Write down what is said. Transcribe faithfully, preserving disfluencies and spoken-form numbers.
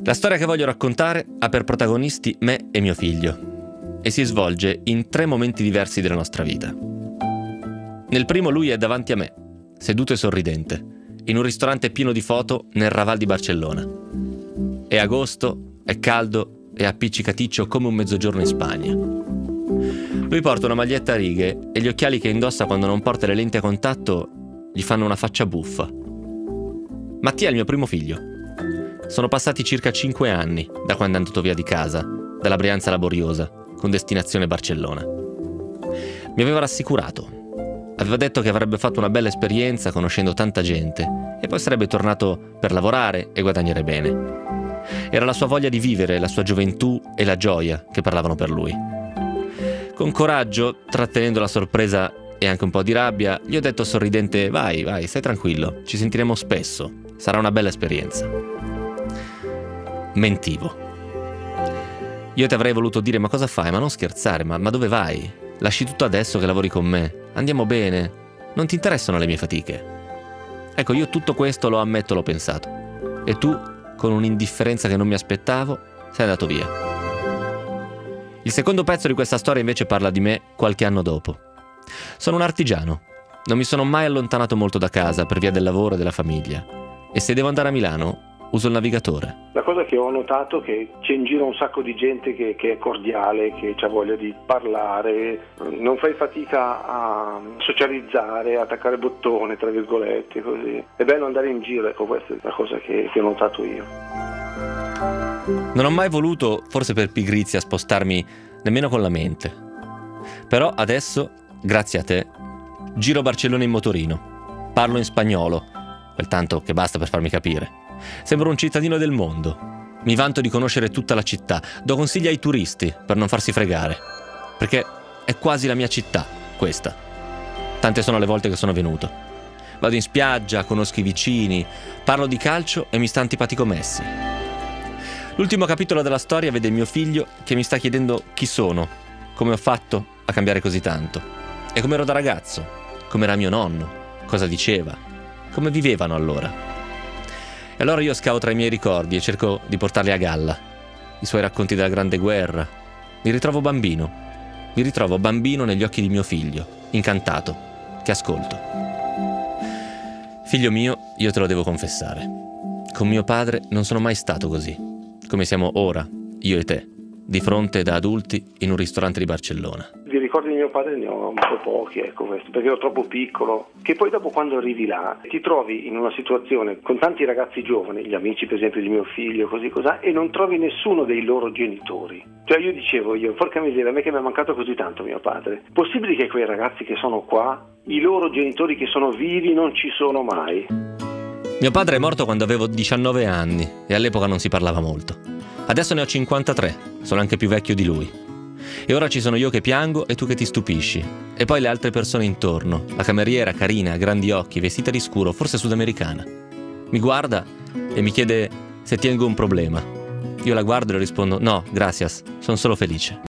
La storia che voglio raccontare ha per protagonisti me e mio figlio e si svolge in tre momenti diversi della nostra vita. Nel primo lui è davanti a me, seduto e sorridente, in un ristorante pieno di foto nel Raval di Barcellona. È agosto, è caldo e appiccicaticcio come un mezzogiorno in Spagna. Lui porta una maglietta a righe e gli occhiali che indossa quando non porta le lenti a contatto gli fanno una faccia buffa. Mattia è il mio primo figlio. Sono passati circa cinque anni da quando è andato via di casa, dalla Brianza laboriosa, con destinazione Barcellona. Mi aveva rassicurato. Aveva detto che avrebbe fatto una bella esperienza conoscendo tanta gente e poi sarebbe tornato per lavorare e guadagnare bene. Era la sua voglia di vivere, la sua gioventù e la gioia che parlavano per lui. Con coraggio, trattenendo la sorpresa e anche un po' di rabbia, gli ho detto sorridente: vai, vai, stai tranquillo, ci sentiremo spesso, sarà una bella esperienza. Mentivo. Io ti avrei voluto dire: ma cosa fai? Ma non scherzare, ma, ma dove vai? Lasci tutto adesso che lavori con me, andiamo bene, non ti interessano le mie fatiche. Ecco, io tutto questo lo ammetto, l'ho pensato. E tu, con un'indifferenza che non mi aspettavo, sei andato via. Il secondo pezzo di questa storia invece parla di me qualche anno dopo. Sono un artigiano, non mi sono mai allontanato molto da casa per via del lavoro e della famiglia. E se devo andare a Milano, uso il navigatore. La cosa che ho notato è che c'è in giro un sacco di gente che, che è cordiale, che ha voglia di parlare, non fai fatica a socializzare, a attaccare bottone, tra virgolette, così. È bello andare in giro, ecco, questa è la cosa che, che ho notato io. Non ho mai voluto, forse per pigrizia, spostarmi nemmeno con la mente. Però adesso, grazie a te, giro Barcellona in motorino. Parlo in spagnolo, quel tanto che basta per farmi capire. Sembro un cittadino del mondo. Mi vanto di conoscere tutta la città. Do consigli ai turisti per non farsi fregare. Perché è quasi la mia città, questa. Tante sono le volte che sono venuto. Vado in spiaggia, conosco i vicini, parlo di calcio e mi sta antipatico Messi. L'ultimo capitolo della storia vede mio figlio che mi sta chiedendo chi sono, come ho fatto a cambiare così tanto. E come ero da ragazzo, come era mio nonno, cosa diceva, come vivevano allora. E allora io scavo tra i miei ricordi e cerco di portarli a galla. I suoi racconti della Grande Guerra. Mi ritrovo bambino. Mi ritrovo bambino negli occhi di mio figlio, incantato, che ascolto. Figlio mio, io te lo devo confessare. Con mio padre non sono mai stato così, come siamo ora, io e te, di fronte da adulti in un ristorante di Barcellona. Di ricordi di mio padre ne ho un po' pochi, ecco, questo, perché ero troppo piccolo, che poi dopo quando arrivi là ti trovi in una situazione con tanti ragazzi giovani, gli amici per esempio di mio figlio, così cos'ha, e non trovi nessuno dei loro genitori. Cioè io dicevo io, porca miseria, a me che mi è mancato così tanto mio padre, possibile che quei ragazzi che sono qua, i loro genitori che sono vivi non ci sono mai? Mio padre è morto quando avevo diciannove anni e all'epoca non si parlava molto. Adesso ne ho cinquantatré, sono anche più vecchio di lui. E ora ci sono io che piango e tu che ti stupisci. E poi le altre persone intorno. La cameriera carina, grandi occhi, vestita di scuro, forse sudamericana. Mi guarda e mi chiede se tengo un problema. Io la guardo e le rispondo: no, gracias, sono solo felice.